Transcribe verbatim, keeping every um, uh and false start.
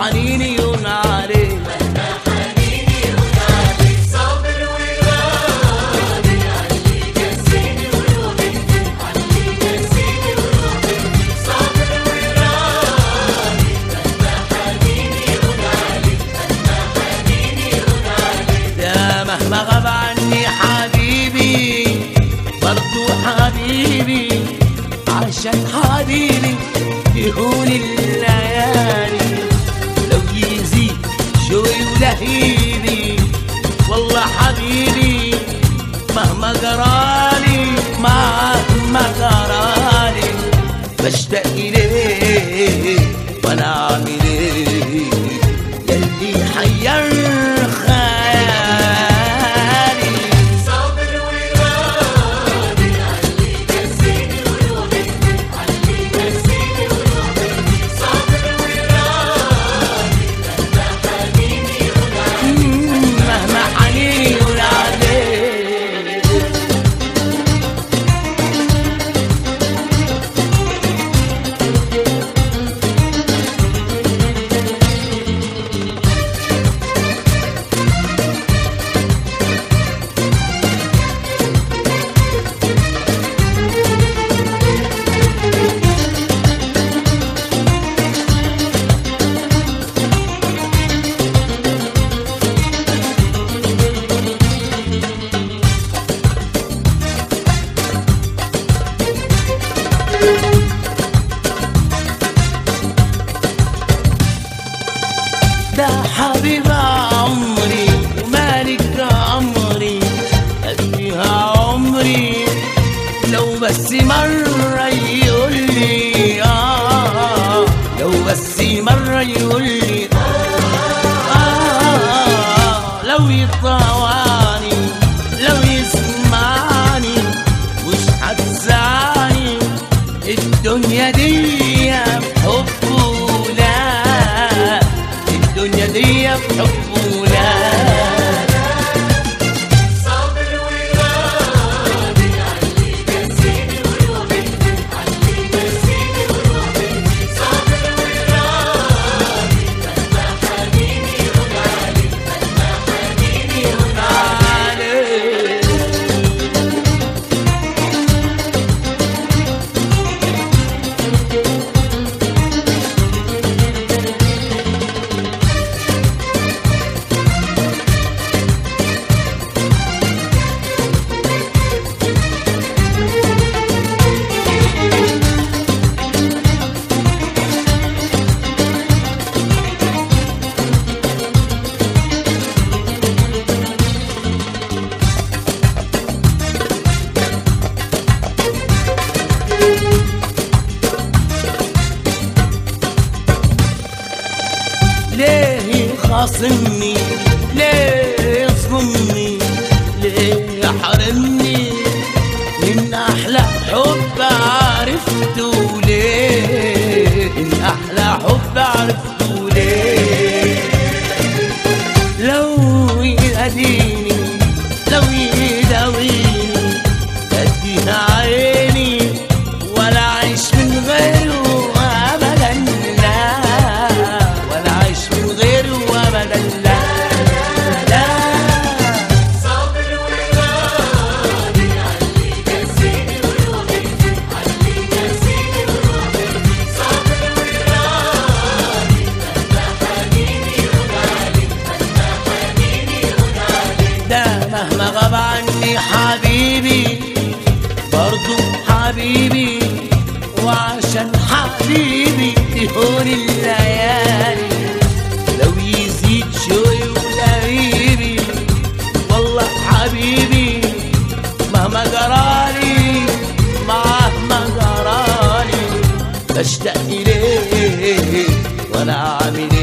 حنيني يون عليك، مهما حنيني يون عليك، صابر وراضي علي قاسيني وروحي، علي قاسيني وروحي، صابر وراضي، مهما حنيني يون عليك، مهما حنيني يون عليك. يا مهما غاب عني حبيبي برضو حبيبي، عشان حبيبي يهون الليالي، لو يزيد شوي ولهيبي والله حبيبي مهما جرالي مهما جرالي بشتاق إليه وانا اعمل ايه يلي حير خيالي. صابر وراضي علي قاسيني وروحي، علي قاسيني وروحي، صابر وراضي، مهما حنيني يون عليك، مهما حنيني يقول عليك. ده حبيب عمري ومالك عمري أديها عمري، لو بس مرة يقولي آه، لو بس مرة يقولي آه، لو يطوعني لو يسمعني مش هتزعلني الدنيا دي بحبه، لا الدنيا دي بحبه لا. صابر وراضي علي قاسيني وروحي، علي قاسيني وروحي، صابر وراضي، مهما حنيني يون عليك، مهما حنيني يون عليك. ليه يخاصمني ليه يظلمني ليه يحرمني من أحلى حب عرفته، ليه من أحلى حب عرفته ليه. لو يهديني لو يداويني أديها عيني ولا أعيش من غيره أبدا لا، ولا أعيش من غيره أبدا لا لا. صابر وراضي علي قاسيني وروحي، علي قاسيني وروحي، صابر وراضي، مهما حنيني يون عليك، مهما حنيني يون عليك. ده مهما غاب عني حبيبي برضو حبيبي، وعشان حبيبي تهون الليالي، لو يزيد شوي ولهيبي والله حبيبي مهما جرالي مهما جرالي بشتاق إليه وأنا عامل